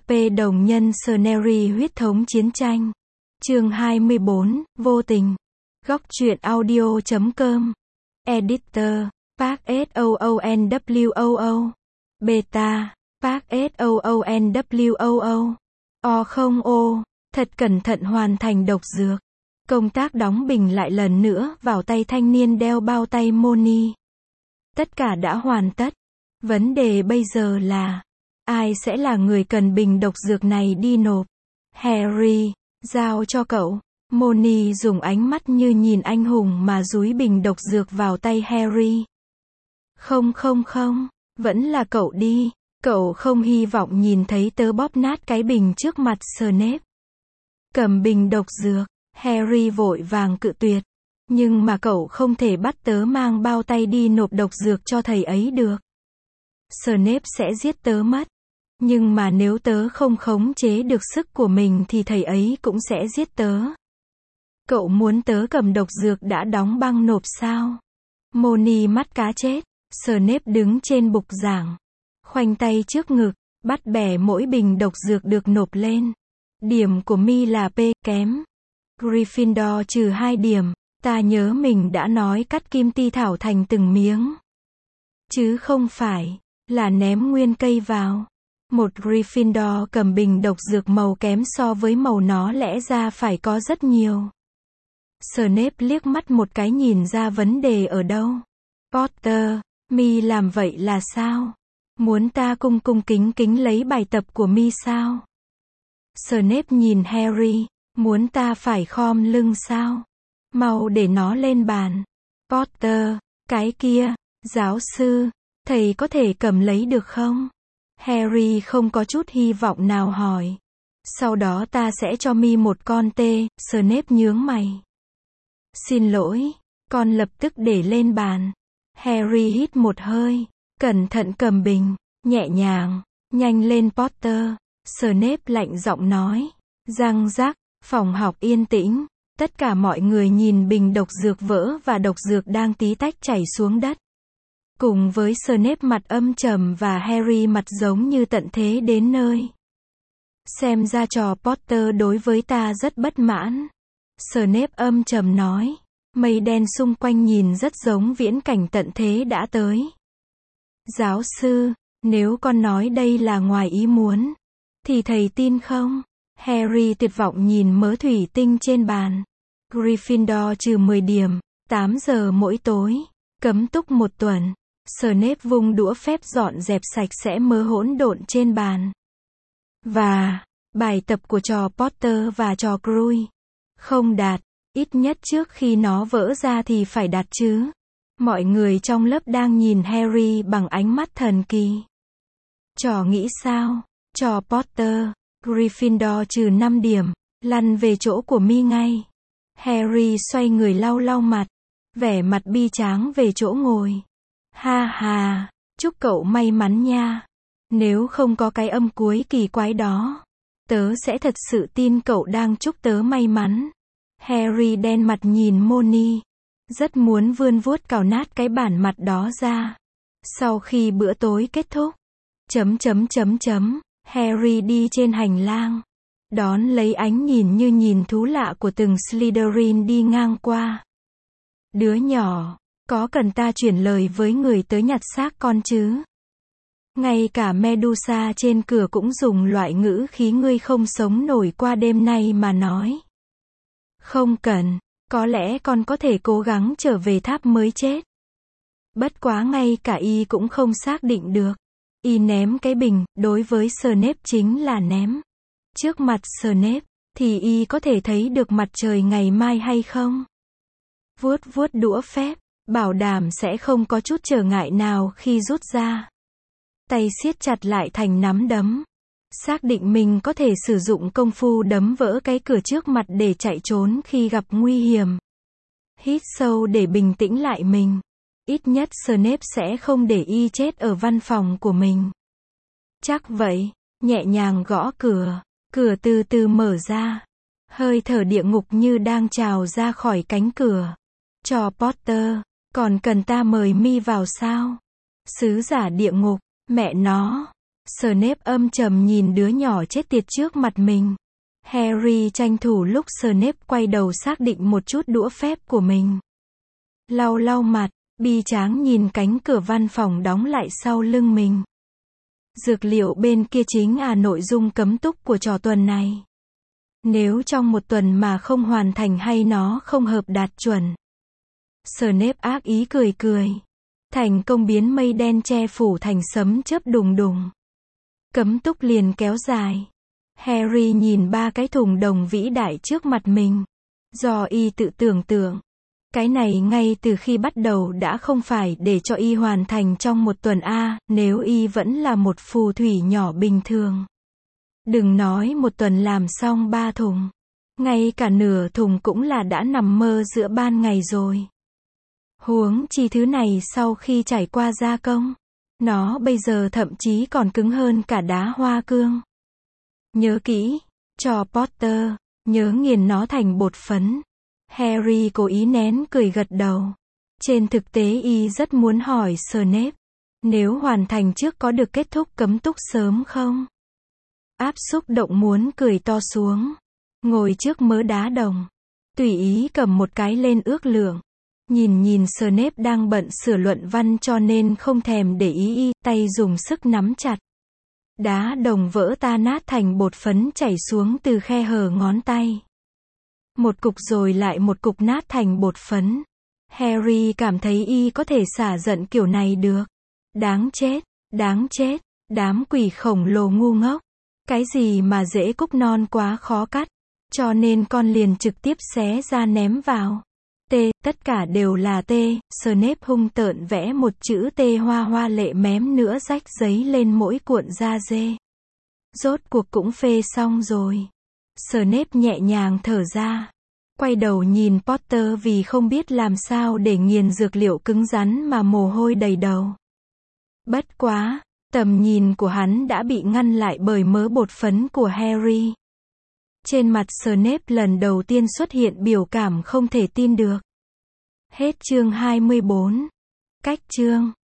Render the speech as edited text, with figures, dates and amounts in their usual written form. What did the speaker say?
P đồng nhân Scenery huyết thống chiến tranh. Chương 24, vô tình. Góc truyện audio.com. Editor, Park SOONWOO. Beta, Park SOONWOO. O0O, thật cẩn thận hoàn thành độc dược. Công tác đóng bình lại lần nữa vào tay thanh niên đeo bao tay Moni. Tất cả đã hoàn tất. Vấn đề bây giờ là, ai sẽ là người cần bình độc dược này đi nộp? Harry, giao cho cậu. Moni dùng ánh mắt như nhìn anh hùng mà dúi bình độc dược vào tay Harry. Không, vẫn là cậu đi. Cậu không hy vọng nhìn thấy tớ bóp nát cái bình trước mặt Snape. Cầm bình độc dược, Harry vội vàng cự tuyệt. Nhưng mà cậu không thể bắt tớ mang bao tay đi nộp độc dược cho thầy ấy được. Snape sẽ giết tớ mất. Nhưng mà nếu tớ không khống chế được sức của mình thì thầy ấy cũng sẽ giết tớ. Cậu muốn tớ cầm độc dược đã đóng băng nộp sao? Moni mắt cá chết. Snape đứng trên bục giảng, khoanh tay trước ngực, bắt bẻ mỗi bình độc dược được nộp lên. Điểm của mi là P, kém. Gryffindor trừ 2 điểm. Ta nhớ mình đã nói cắt kim ti thảo thành từng miếng. Chứ không phải là ném nguyên cây vào. Một Gryffindor cầm bình độc dược màu kém so với màu nó lẽ ra phải có rất nhiều. Snape liếc mắt một cái nhìn ra vấn đề ở đâu. Potter, mi làm vậy là sao? Muốn ta cung kính lấy bài tập của mi sao? Snape nhìn Harry, muốn ta phải khom lưng sao? Mau để nó lên bàn. Potter, cái kia, giáo sư, thầy có thể cầm lấy được không? Harry không có chút hy vọng nào hỏi. Sau đó ta sẽ cho mi một con tê. Snape nhướng mày. Xin lỗi, con lập tức để lên bàn. Harry hít một hơi, cẩn thận cầm bình, nhẹ nhàng, nhanh lên Potter. Snape lạnh giọng nói. Răng rắc, phòng học yên tĩnh. Tất cả mọi người nhìn bình độc dược vỡ và độc dược đang tí tách chảy xuống đất. Cùng với Snape mặt âm trầm và Harry mặt giống như tận thế đến nơi. Xem ra trò Potter đối với ta rất bất mãn. Snape âm trầm nói. Mây đen xung quanh nhìn rất giống viễn cảnh tận thế đã tới. Giáo sư, nếu con nói đây là ngoài ý muốn, thì thầy tin không? Harry tuyệt vọng nhìn mớ thủy tinh trên bàn. Gryffindor trừ 10 điểm, 8 giờ mỗi tối, cấm túc 1 tuần. Snape vung đũa phép dọn dẹp sạch sẽ mớ hỗn độn trên bàn. Và, bài tập của trò Potter và trò Cruy không đạt, ít nhất trước khi nó vỡ ra thì phải đạt chứ. Mọi người trong lớp đang nhìn Harry bằng ánh mắt thần kỳ. Trò nghĩ sao? Trò Potter, Gryffindor trừ 5 điểm, lăn về chỗ của mi ngay. Harry xoay người lau mặt, vẻ mặt bi tráng về chỗ ngồi. Ha ha, chúc cậu may mắn nha. Nếu không có cái âm cuối kỳ quái đó, tớ sẽ thật sự tin cậu đang chúc tớ may mắn. Harry đen mặt nhìn Moni, rất muốn vươn vuốt cào nát cái bản mặt đó ra. Sau khi bữa tối kết thúc, Harry đi trên hành lang, đón lấy ánh nhìn như nhìn thú lạ của từng Slytherin đi ngang qua. Đứa nhỏ, có cần ta chuyển lời với người tới nhặt xác con chứ? Ngay cả Medusa trên cửa cũng dùng loại ngữ khí ngươi không sống nổi qua đêm nay mà nói. Không cần, có lẽ con có thể cố gắng trở về tháp mới chết. Bất quá ngay cả y cũng không xác định được. Y ném cái bình, đối với Snape chính là ném. Trước mặt Snape, thì y có thể thấy được mặt trời ngày mai hay không? Vuốt đũa phép, bảo đảm sẽ không có chút trở ngại nào khi rút ra. Tay siết chặt lại thành nắm đấm. Xác định mình có thể sử dụng công phu đấm vỡ cái cửa trước mặt để chạy trốn khi gặp nguy hiểm. Hít sâu để bình tĩnh lại mình. Ít nhất Snape sẽ không để y chết ở văn phòng của mình. Chắc vậy, nhẹ nhàng gõ cửa. Cửa từ từ mở ra. Hơi thở địa ngục như đang trào ra khỏi cánh cửa. Trò Potter, còn cần ta mời mi vào sao? Sứ giả địa ngục, mẹ nó. Snape âm trầm nhìn đứa nhỏ chết tiệt trước mặt mình. Harry tranh thủ lúc Snape quay đầu xác định một chút đũa phép của mình. Lau lau mặt, bi tráng nhìn cánh cửa văn phòng đóng lại sau lưng mình. Dược liệu bên kia chính nội dung cấm túc của trò tuần này. Nếu trong một tuần mà không hoàn thành hay nó không hợp đạt chuẩn. Snape ác ý cười cười. Thành công biến mây đen che phủ thành sấm chớp đùng đùng. Cấm túc liền kéo dài. Harry nhìn 3 cái thùng đồng vĩ đại trước mặt mình. Do y tự tưởng tượng. Cái này ngay từ khi bắt đầu đã không phải để cho y hoàn thành trong một tuần nếu y vẫn là một phù thủy nhỏ bình thường. Đừng nói một tuần làm xong 3 thùng. Ngay cả nửa thùng cũng là đã nằm mơ giữa ban ngày rồi. Huống chi thứ này sau khi trải qua gia công. Nó bây giờ thậm chí còn cứng hơn cả đá hoa cương. Nhớ kỹ, cho Potter, nhớ nghiền nó thành bột phấn. Harry cố ý nén cười gật đầu. Trên thực tế y rất muốn hỏi Snape. Nếu hoàn thành trước có được kết thúc cấm túc sớm không? Áp xúc động muốn cười to xuống. Ngồi trước mớ đá đồng. Tùy ý cầm một cái lên ước lượng. Nhìn Snape đang bận sửa luận văn cho nên không thèm để ý tay dùng sức nắm chặt. Đá đồng vỡ tan nát thành bột phấn chảy xuống từ khe hở ngón tay. Một cục rồi lại một cục nát thành bột phấn. Harry cảm thấy y có thể xả giận kiểu này được. Đáng chết, đám quỷ khổng lồ ngu ngốc. Cái gì mà dễ cúc non quá khó cắt. Cho nên con liền trực tiếp xé ra ném vào. Tất cả đều là Snape hung tợn vẽ một chữ T hoa hoa lệ mém nữa rách giấy lên mỗi cuộn da dê. Rốt cuộc cũng phê xong rồi. Snape nhẹ nhàng thở ra. Quay đầu nhìn Potter vì không biết làm sao để nghiền dược liệu cứng rắn mà mồ hôi đầy đầu. Bất quá, tầm nhìn của hắn đã bị ngăn lại bởi mớ bột phấn của Harry. Trên mặt Snape lần đầu tiên xuất hiện biểu cảm không thể tin được. Hết chương 24. Cách chương